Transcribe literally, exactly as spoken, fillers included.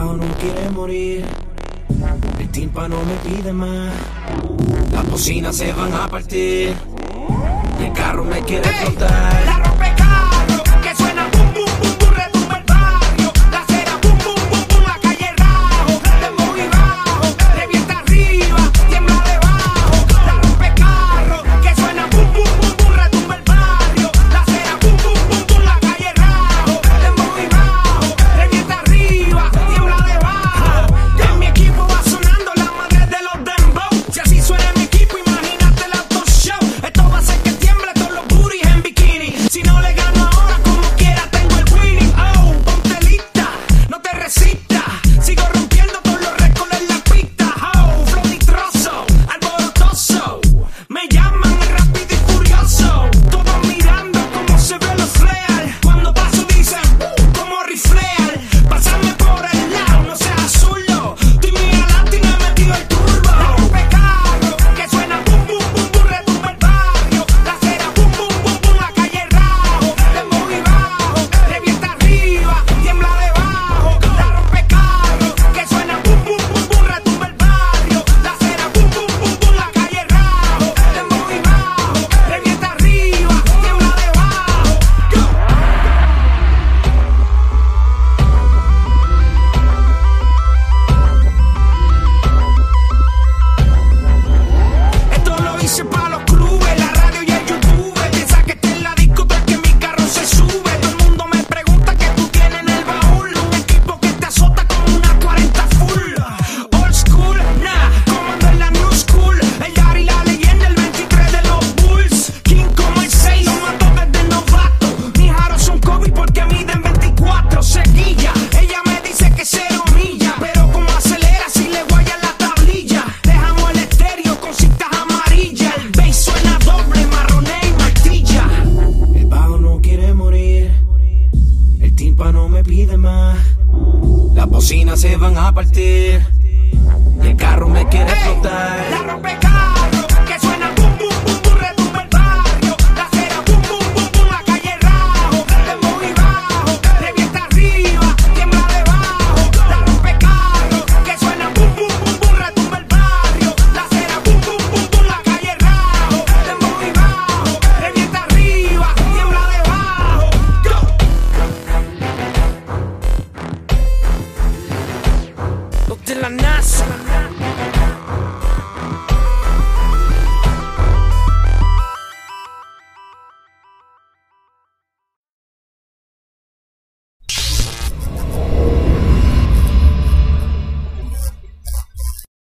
bajo no quiere morir, el tímpano me pide más, las bocinas se van a partir y el carro me quiere explotar. La rompecarro que suena bum bum bum bum, retumba el barrio. La acera bum bum bum bum, la calle rajo, dembow y bajo, revienta arriba, tiembla debajo. La rompecarro que suena bum bum bum bum, retumba el barrio. La acera bum bum bum bum, la calle rajo, dembow y bajo, revienta arriba, tiembla debajo. En mi equipo va sonando la madre de los dembow. Si así suena mi equipo, imagínate el auto show. Esto va a hacer que tiemble todos los booties en bikini. Si no le gano ahora, como quiera tengo el winning. Oh, ponte lista, no te resistas. Sigo rompiendo todos los récords en la pista. Oh, flow nitroso, alborotoso. Me llaman el rápido y furioso. Todos mirando cómo se ve los real. Cuando paso dicen, uh, como rifleal. Pásame por el lado, no seas zurdo. Estoy muy adelante y no he metido el turbo. La rompecarro que suena bum bum bum bum, retumba el barrio. La acera bum bum bum bum, la calle rajo, dembow y bajo, revienta arriba, tiembla debajo. La rompecarro que suena bum bum bum bum, retumba el barrio. La acera bum bum bum bum, la calle rajo, dembow y bajo, revienta arriba, tiembla debajo. Go. Esto lo hice pa' los clubes, la radio y el YouTube. Piensa que esta es la discoteca que mi carro se sube. Todo el mundo me pregunta qué tú tienes en el baúl. Un equipo que te azota como una cuarenta full. Old school, nah, comando en la new school. El Yari, la leyenda, el veintitrés de los Bulls. King como el seis, lo mato desde novato. Mis aros son Kobe porque miden veinticuatro. Seguilla, ella me dice que cero millas, pero como acelera si le guaya la tablilla. Dejamos el estéreo con cintas amarillas. El bass suena doble, marroné y martilla. El bajo no quiere morir, el tímpano me pide más, las bocinas se van a partir y el carro me quiere explotar. La rompecarro que suena bum bum bum bum, retumba el barrio. La acera bum bum bum bum, la calle rajo, dembow y bajo, revienta arriba, tiembla debajo. La rompecarro que suena bum bum bum bum, retumba el barrio. La acera bum bum bum bum, la calle rajo, dembow y bajo, revienta arriba, tiembla debajo. Go. Los de la NASA.